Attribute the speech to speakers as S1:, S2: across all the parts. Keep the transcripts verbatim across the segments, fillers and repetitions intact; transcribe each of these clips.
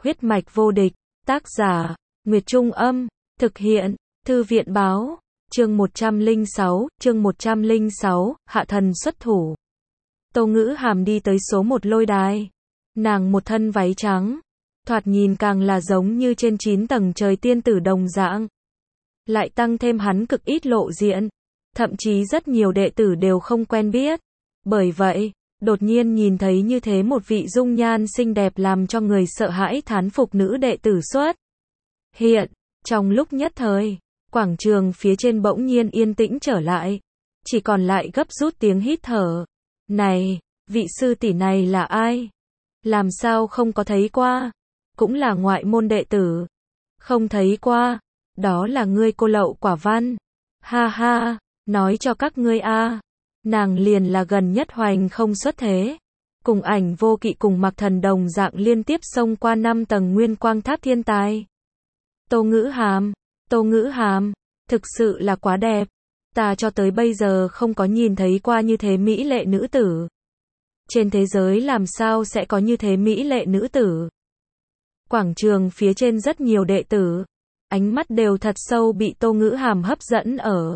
S1: Huyết mạch vô địch, tác giả, Nguyệt Trung Âm, thực hiện, Thư viện Báo, chương một trăm lẻ sáu, chương một trăm lẻ sáu, hạ thần xuất thủ. Tô Ngữ Hàm đi tới số một lôi đài. Nàng một thân váy trắng, thoạt nhìn càng là giống như trên chín tầng trời tiên tử đồng dạng. Lại tăng thêm hắn cực ít lộ diện, thậm chí rất nhiều đệ tử đều không quen biết. Bởi vậy, đột nhiên nhìn thấy như thế một vị dung nhan xinh đẹp làm cho người sợ hãi thán phục nữ đệ tử xuất hiện. Trong lúc nhất thời, quảng trường phía trên bỗng nhiên yên tĩnh trở lại, chỉ còn lại gấp rút tiếng hít thở. Này, vị sư tỷ này là ai? Làm sao không có thấy qua? Cũng là ngoại môn đệ tử. Không thấy qua, đó là ngươi cô Lậu Quả Văn. Ha ha, nói cho các ngươi a, nàng liền là gần nhất hoành không xuất thế. Cùng Ảnh Vô Kỵ cùng Mạc Thần đồng dạng liên tiếp xông qua năm tầng nguyên quang tháp thiên tài. Tô Ngữ Hàm, Tô Ngữ Hàm, thực sự là quá đẹp. Ta cho tới bây giờ không có nhìn thấy qua như thế mỹ lệ nữ tử. Trên thế giới làm sao sẽ có như thế mỹ lệ nữ tử? Quảng trường phía trên rất nhiều đệ tử, ánh mắt đều thật sâu bị Tô Ngữ Hàm hấp dẫn ở.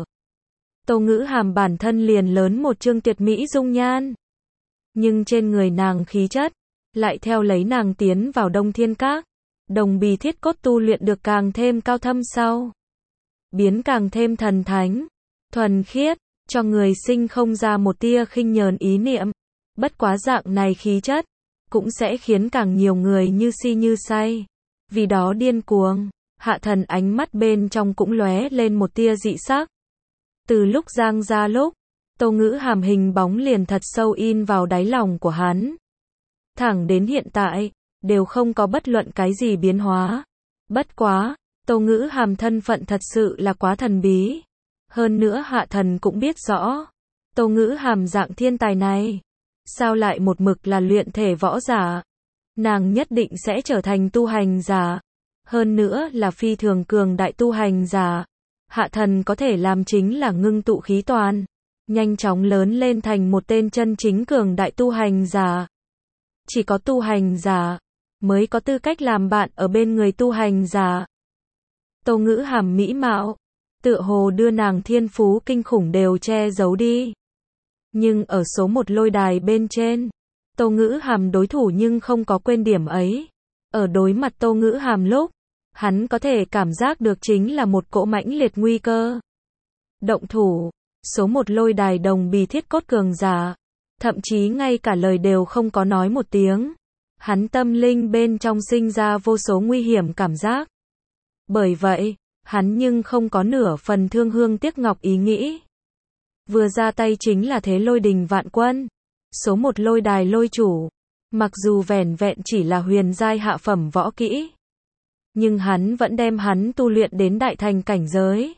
S1: Tô Ngữ Hàm bản thân liền lớn một trương tuyệt mỹ dung nhan. Nhưng trên người nàng khí chất, lại theo lấy nàng tiến vào Đông Thiên Các. Đồng bì thiết cốt tu luyện được càng thêm cao thâm sau. Biến càng thêm thần thánh, thuần khiết, cho người sinh không ra một tia khinh nhờn ý niệm. Bất quá dạng này khí chất, cũng sẽ khiến càng nhiều người như si như say. Vì đó điên cuồng, hạ thần ánh mắt bên trong cũng lóe lên một tia dị sắc. Từ lúc giang ra lúc, Tô Ngữ Hàm hình bóng liền thật sâu in vào đáy lòng của hắn. Thẳng đến hiện tại, đều không có bất luận cái gì biến hóa. Bất quá, Tô Ngữ Hàm thân phận thật sự là quá thần bí. Hơn nữa hạ thần cũng biết rõ, Tô Ngữ Hàm dạng thiên tài này, sao lại một mực là luyện thể võ giả. Nàng nhất định sẽ trở thành tu hành giả. Hơn nữa là phi thường cường đại tu hành giả. Hạ thần có thể làm chính là ngưng tụ khí toàn, nhanh chóng lớn lên thành một tên chân chính cường đại tu hành giả. Chỉ có tu hành giả mới có tư cách làm bạn ở bên người tu hành giả. Tô Ngữ Hàm mỹ mạo, tựa hồ đưa nàng thiên phú kinh khủng đều che giấu đi. Nhưng ở số một lôi đài bên trên, Tô Ngữ Hàm đối thủ nhưng không có quên điểm ấy. Ở đối mặt Tô Ngữ Hàm lúc, hắn có thể cảm giác được chính là một cỗ mãnh liệt nguy cơ. Động thủ, số một lôi đài đồng bì thiết cốt cường giả, thậm chí ngay cả lời đều không có nói một tiếng. Hắn tâm linh bên trong sinh ra vô số nguy hiểm cảm giác. Bởi vậy, hắn nhưng không có nửa phần thương hương tiếc ngọc ý nghĩ. Vừa ra tay chính là thế lôi đình vạn quân. Số một lôi đài lôi chủ, mặc dù vẻn vẹn chỉ là huyền giai hạ phẩm võ kỹ, nhưng hắn vẫn đem hắn tu luyện đến đại thành cảnh giới.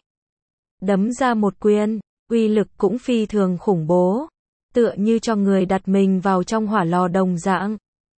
S1: Đấm ra một quyền, uy lực cũng phi thường khủng bố, tựa như cho người đặt mình vào trong hỏa lò đồng dạng.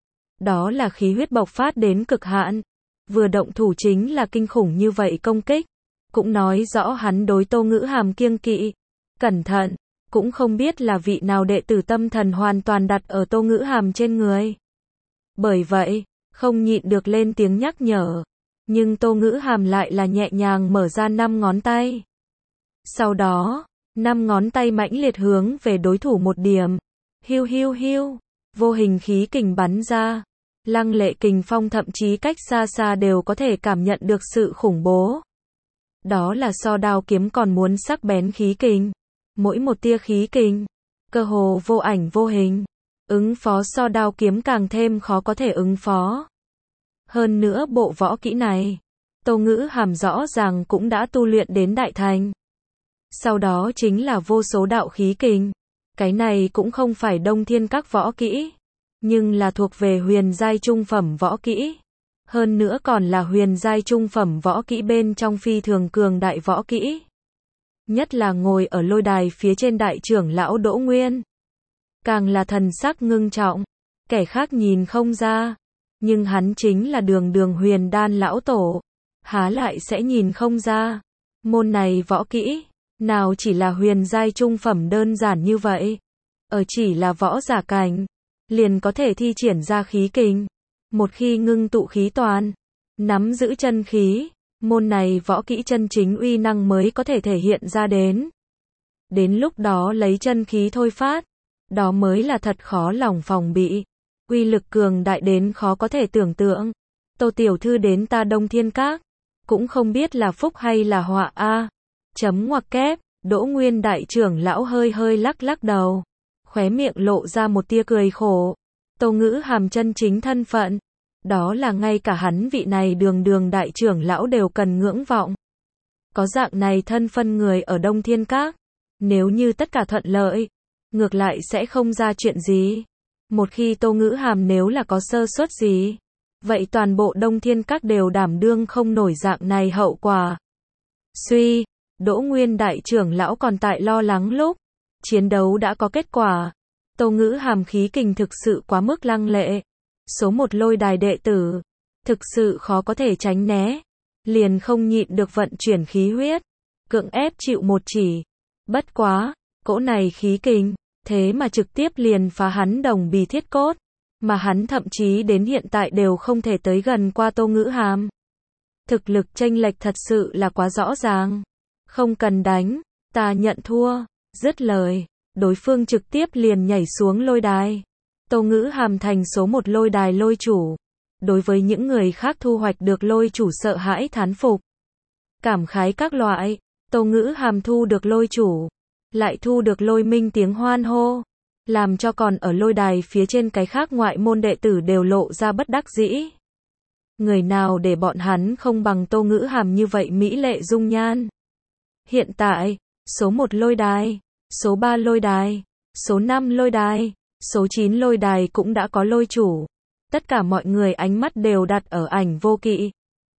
S1: Đó là khí huyết bộc phát đến cực hạn. Vừa động thủ chính là kinh khủng như vậy công kích, cũng nói rõ hắn đối Tô Ngữ Hàm kiêng kỵ, cẩn thận, cũng không biết là vị nào đệ tử tâm thần hoàn toàn đặt ở Tô Ngữ Hàm trên người. Bởi vậy, không nhịn được lên tiếng nhắc nhở, nhưng Tô Ngữ Hàm lại là nhẹ nhàng mở ra năm ngón tay. Sau đó, năm ngón tay mãnh liệt hướng về đối thủ một điểm. Hiu hiu hiu, vô hình khí kình bắn ra. Lăng lệ kình phong thậm chí cách xa xa đều có thể cảm nhận được sự khủng bố. Đó là so đao kiếm còn muốn sắc bén khí kình. Mỗi một tia khí kình, cơ hồ vô ảnh vô hình. Ứng phó so đao kiếm càng thêm khó có thể ứng phó. Hơn nữa bộ võ kỹ này, Tô Ngữ Hàm rõ ràng cũng đã tu luyện đến đại thành. Sau đó chính là vô số đạo khí kình. Cái này cũng không phải Đông Thiên Các võ kỹ, nhưng là thuộc về huyền giai trung phẩm võ kỹ. Hơn nữa còn là huyền giai trung phẩm võ kỹ bên trong phi thường cường đại võ kỹ. Nhất là ngồi ở lôi đài phía trên đại trưởng lão Đỗ Nguyên, càng là thần sắc ngưng trọng, kẻ khác nhìn không ra, nhưng hắn chính là đường đường huyền đan lão tổ, há lại sẽ nhìn không ra. Môn này võ kỹ, nào chỉ là huyền giai trung phẩm đơn giản như vậy, ở chỉ là võ giả cảnh, liền có thể thi triển ra khí kình. Một khi ngưng tụ khí toàn, nắm giữ chân khí, môn này võ kỹ chân chính uy năng mới có thể thể hiện ra đến. Đến lúc đó lấy chân khí thôi phát, đó mới là thật khó lòng phòng bị. Uy lực cường đại đến khó có thể tưởng tượng. Tô tiểu thư đến ta Đông Thiên Các, cũng không biết là phúc hay là họa a. Chấm ngoặc kép, Đỗ Nguyên đại trưởng lão hơi hơi lắc lắc đầu, khóe miệng lộ ra một tia cười khổ. Tô Ngữ Hàm chân chính thân phận, đó là ngay cả hắn vị này đường đường đại trưởng lão đều cần ngưỡng vọng. Có dạng này thân phân người ở Đông Thiên Các, nếu như tất cả thuận lợi, ngược lại sẽ không ra chuyện gì. Một khi Tô Ngữ Hàm nếu là có sơ suất gì, vậy toàn bộ Đông Thiên Các đều đảm đương không nổi dạng này hậu quả. Suy, Đỗ Nguyên đại trưởng lão còn tại lo lắng lúc chiến đấu đã có kết quả. Tô Ngữ Hàm khí kình thực sự quá mức lăng lệ. Số một lôi đài đệ tử, thực sự khó có thể tránh né. Liền không nhịn được vận chuyển khí huyết, cưỡng ép chịu một chỉ. Bất quá, cỗ này khí kình, thế mà trực tiếp liền phá hắn đồng bì thiết cốt. Mà hắn thậm chí đến hiện tại đều không thể tới gần qua Tô Ngữ Hàm. Thực lực chênh lệch thật sự là quá rõ ràng. Không cần đánh, ta nhận thua. Dứt lời, đối phương trực tiếp liền nhảy xuống lôi đài. Tô Ngữ Hàm thành số một lôi đài lôi chủ. Đối với những người khác thu hoạch được lôi chủ sợ hãi thán phục. Cảm khái các loại, Tô Ngữ Hàm thu được lôi chủ, lại thu được lôi minh tiếng hoan hô, làm cho còn ở lôi đài phía trên cái khác ngoại môn đệ tử đều lộ ra bất đắc dĩ. Người nào để bọn hắn không bằng Tô Ngữ Hàm như vậy mỹ lệ dung nhan. Hiện tại, số một lôi đài, số ba lôi đài, số năm lôi đài, số chín lôi đài cũng đã có lôi chủ. Tất cả mọi người ánh mắt đều đặt ở Ảnh Vô Kỵ,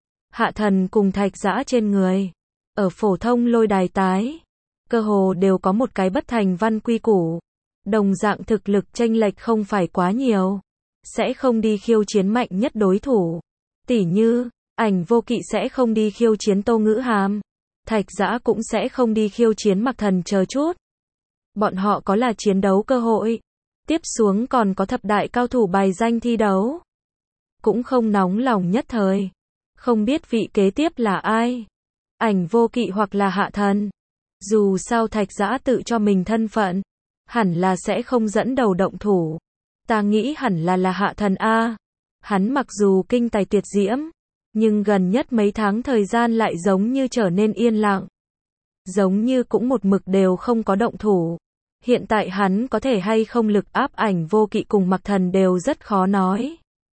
S1: Hạ Thần cùng Thạch Dã trên người. Ở phổ thông lôi đài tái, cơ hồ đều có một cái bất thành văn quy củ. Đồng dạng thực lực chênh lệch không phải quá nhiều, sẽ không đi khiêu chiến mạnh nhất đối thủ. Tỉ như, Ảnh Vô Kỵ sẽ không đi khiêu chiến Tô Ngữ Hàm, Thạch Dã cũng sẽ không đi khiêu chiến Mạc Thần chờ chút. Bọn họ có là chiến đấu cơ hội. Tiếp xuống còn có thập đại cao thủ bài danh thi đấu. Cũng không nóng lòng nhất thời. Không biết vị kế tiếp là ai. Ảnh Vô Kỵ hoặc là Hạ Thần. Dù sao Thạch Dã tự cho mình thân phận, hẳn là sẽ không dẫn đầu động thủ. Ta nghĩ hẳn là là Hạ Thần A. Hắn mặc dù kinh tài tuyệt diễm, nhưng gần nhất mấy tháng thời gian lại giống như trở nên yên lặng. Giống như cũng một mực đều không có động thủ. Hiện tại hắn có thể hay không lực áp Ảnh Vô Kỵ cùng Mạc Thần đều rất khó nói.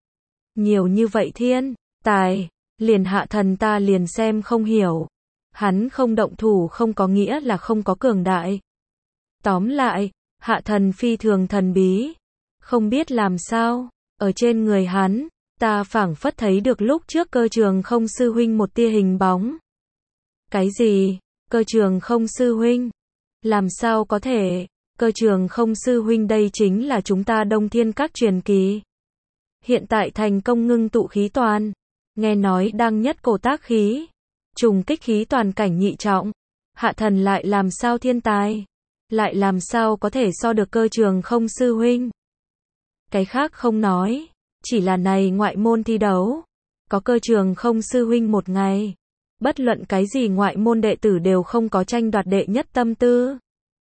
S1: Nhiều như vậy thiên tài, liền Hạ Thần ta liền xem không hiểu. Hắn không động thủ không có nghĩa là không có cường đại. Tóm lại, Hạ Thần phi thường thần bí. Không biết làm sao, ở trên người hắn, ta phảng phất thấy được lúc trước Cơ Trường Không sư huynh một tia hình bóng. Cái gì? Cơ Trường Không sư huynh? Làm sao có thể? Cơ Trường Không sư huynh đây chính là chúng ta Đông Thiên Các truyền kỳ. Hiện tại thành công ngưng tụ khí toàn. Nghe nói đang nhất cổ tác khí. Trùng kích khí toàn cảnh nhị trọng. Hạ Thần lại làm sao thiên tài? Lại làm sao có thể so được Cơ Trường Không sư huynh? Cái khác không nói. Chỉ là này ngoại môn thi đấu. Có Cơ Trường Không sư huynh một ngày. Bất luận cái gì ngoại môn đệ tử đều không có tranh đoạt đệ nhất tâm tư.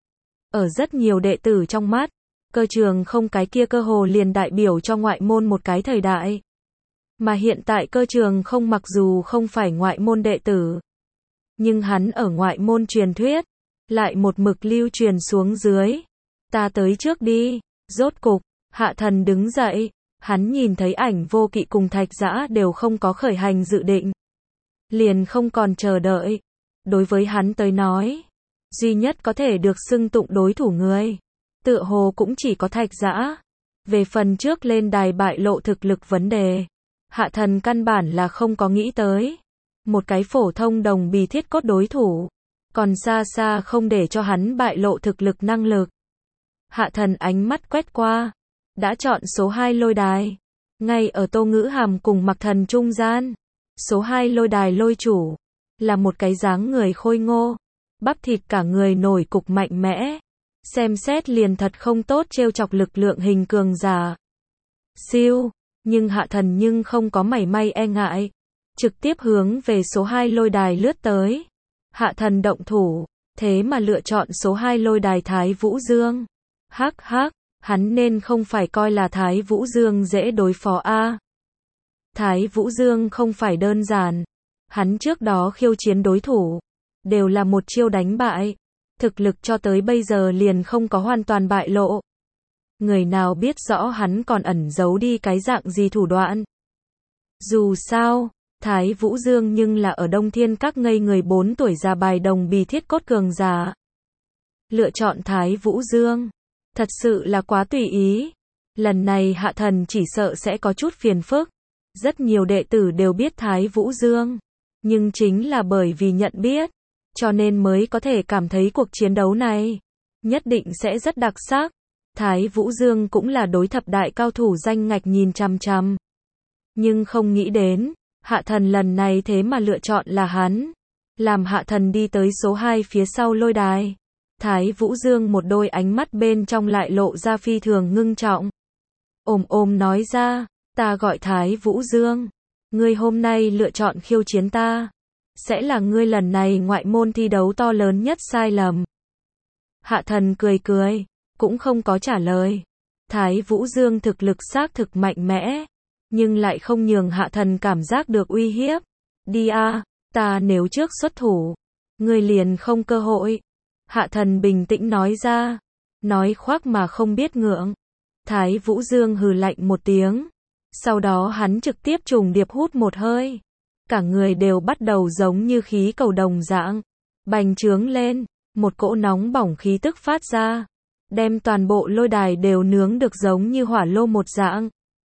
S1: Ở rất nhiều đệ tử trong mắt, Cơ Trường Không cái kia cơ hồ liền đại biểu cho ngoại môn một cái thời đại. Mà hiện tại Cơ Trường Không mặc dù không phải ngoại môn đệ tử, nhưng hắn ở ngoại môn truyền thuyết, lại một mực lưu truyền xuống dưới. Ta tới trước đi. Rốt cục, Hạ Thần đứng dậy, hắn nhìn thấy Ảnh Vô Kỵ cùng Thạch Dã đều không có khởi hành dự định. Liền không còn chờ đợi. Đối với hắn tới nói, duy nhất có thể được xưng tụng đối thủ người, tựa hồ cũng chỉ có Thạch Dã. Về phần trước lên đài bại lộ thực lực vấn đề, Hạ Thần căn bản là không có nghĩ tới. Một cái phổ thông đồng bì thiết cốt đối thủ, còn xa xa không để cho hắn bại lộ thực lực năng lực. Hạ Thần ánh mắt quét qua, đã chọn số hai lôi đài, ngay ở Tô Ngữ Hàm cùng Mạc Thần trung gian. Số hai lôi đài lôi chủ, là một cái dáng người khôi ngô, bắp thịt cả người nổi cục mạnh mẽ, xem xét liền thật không tốt trêu chọc lực lượng hình cường giả. Siêu, Nhưng hạ thần nhưng không có mảy may e ngại. Trực tiếp hướng về số hai lôi đài lướt tới. Hạ thần động thủ, thế mà lựa chọn số hai lôi đài Thái Vũ Dương. Hắc hắc, hắn nên không phải coi là Thái Vũ Dương dễ đối phó a. Thái Vũ Dương không phải đơn giản. Hắn trước đó khiêu chiến đối thủ, đều là một chiêu đánh bại. Thực lực cho tới bây giờ liền không có hoàn toàn bại lộ. Người nào biết rõ hắn còn ẩn giấu đi cái dạng gì thủ đoạn. Dù sao, Thái Vũ Dương nhưng là ở Đông Thiên Các ngây người bốn tuổi già bài đồng bì thiết cốt cường giả. Lựa chọn Thái Vũ Dương, thật sự là quá tùy ý. Lần này hạ thần chỉ sợ sẽ có chút phiền phức. Rất nhiều đệ tử đều biết Thái Vũ Dương, nhưng chính là bởi vì nhận biết, cho nên mới có thể cảm thấy cuộc chiến đấu này nhất định sẽ rất đặc sắc. Thái Vũ Dương cũng là đối thập đại cao thủ danh ngạch nhìn chằm chằm. Nhưng không nghĩ đến, hạ thần lần này thế mà lựa chọn là hắn. Làm hạ thần đi tới số hai phía sau lôi đài. Thái Vũ Dương một đôi ánh mắt bên trong lại lộ ra phi thường ngưng trọng. Ồm ồm nói ra, ta gọi Thái Vũ Dương. Ngươi hôm nay lựa chọn khiêu chiến ta. Sẽ là ngươi lần này ngoại môn thi đấu to lớn nhất sai lầm. Hạ thần cười cười, cũng không có trả lời. Thái Vũ Dương thực lực xác thực mạnh mẽ, nhưng lại không nhường hạ thần cảm giác được uy hiếp. Đi a, ta nếu trước xuất thủ, ngươi liền không cơ hội. Hạ thần bình tĩnh nói ra, nói khoác mà không biết ngượng. Thái Vũ Dương hừ lạnh một tiếng, sau đó hắn trực tiếp trùng điệp hút một hơi. Cả người đều bắt đầu giống như khí cầu đồng dạng, bành trướng lên, một cỗ nóng bỏng khí tức phát ra, đem toàn bộ lôi đài đều nướng được giống như hỏa lô một dạng.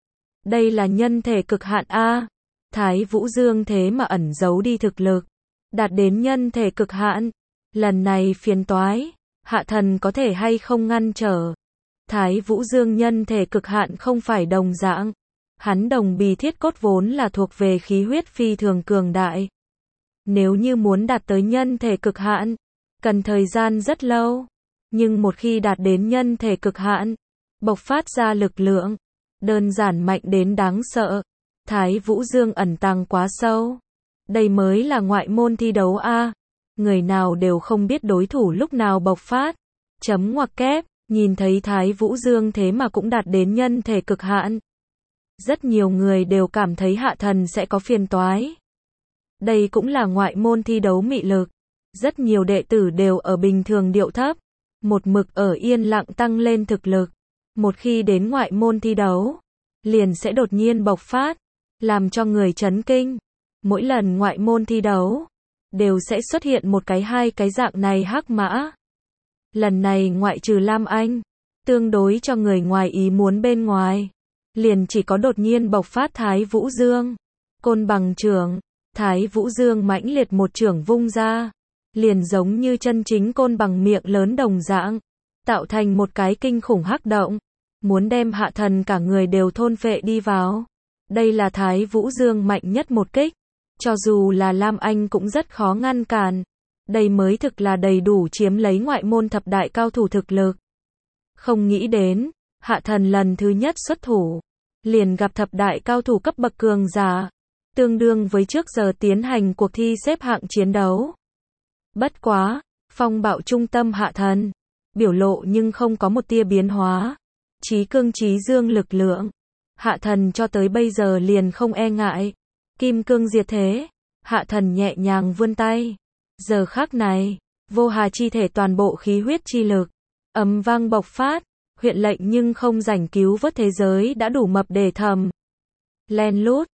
S1: Đây là nhân thể cực hạn a. Thái Vũ Dương thế mà ẩn giấu đi thực lực, đạt đến nhân thể cực hạn. Lần này phiền toái, hạ thần có thể hay không ngăn trở. Thái Vũ Dương nhân thể cực hạn không phải đồng dạng. Hắn đồng bì thiết cốt vốn là thuộc về khí huyết phi thường cường đại. Nếu như muốn đạt tới nhân thể cực hạn, cần thời gian rất lâu. Nhưng một khi đạt đến nhân thể cực hạn, bộc phát ra lực lượng, đơn giản mạnh đến đáng sợ. Thái Vũ Dương ẩn tàng quá sâu. Đây mới là ngoại môn thi đấu a. Người nào đều không biết đối thủ lúc nào bộc phát. Chấm ngoặc kép, nhìn thấy Thái Vũ Dương thế mà cũng đạt đến nhân thể cực hạn. Rất nhiều người đều cảm thấy hạ thần sẽ có phiền toái. Đây cũng là ngoại môn thi đấu mị lực. Rất nhiều đệ tử đều ở bình thường điệu thấp, một mực ở yên lặng tăng lên thực lực. Một khi đến ngoại môn thi đấu, liền sẽ đột nhiên bộc phát, làm cho người chấn kinh. Mỗi lần ngoại môn thi đấu, đều sẽ xuất hiện một cái hai cái dạng này hắc mã. Lần này ngoại trừ Lam Anh, tương đối cho người ngoài ý muốn bên ngoài, liền chỉ có đột nhiên bộc phát Thái Vũ Dương. Côn bằng trưởng, Thái Vũ Dương mãnh liệt một trưởng vung ra, liền giống như chân chính côn bằng miệng lớn đồng dạng, tạo thành một cái kinh khủng hắc động, muốn đem hạ thần cả người đều thôn phệ đi vào. Đây là Thái Vũ Dương mạnh nhất một kích, cho dù là Lam Anh cũng rất khó ngăn cản. Đây mới thực là đầy đủ chiếm lấy ngoại môn thập đại cao thủ thực lực. Không nghĩ đến, hạ thần lần thứ nhất xuất thủ, liền gặp thập đại cao thủ cấp bậc cường giả, tương đương với trước giờ tiến hành cuộc thi xếp hạng chiến đấu. Bất quá, phong bạo trung tâm hạ thần, biểu lộ nhưng không có một tia biến hóa. Chí cương chí dương lực lượng, hạ thần cho tới bây giờ liền không e ngại. Kim cương diệt thế, hạ thần nhẹ nhàng vươn tay. Giờ khắc này, vô hà chi thể toàn bộ khí huyết chi lực, ầm vang bộc phát, huyện lệnh nhưng không rảnh cứu vớt thế giới đã đủ mập để thầm. Len lút,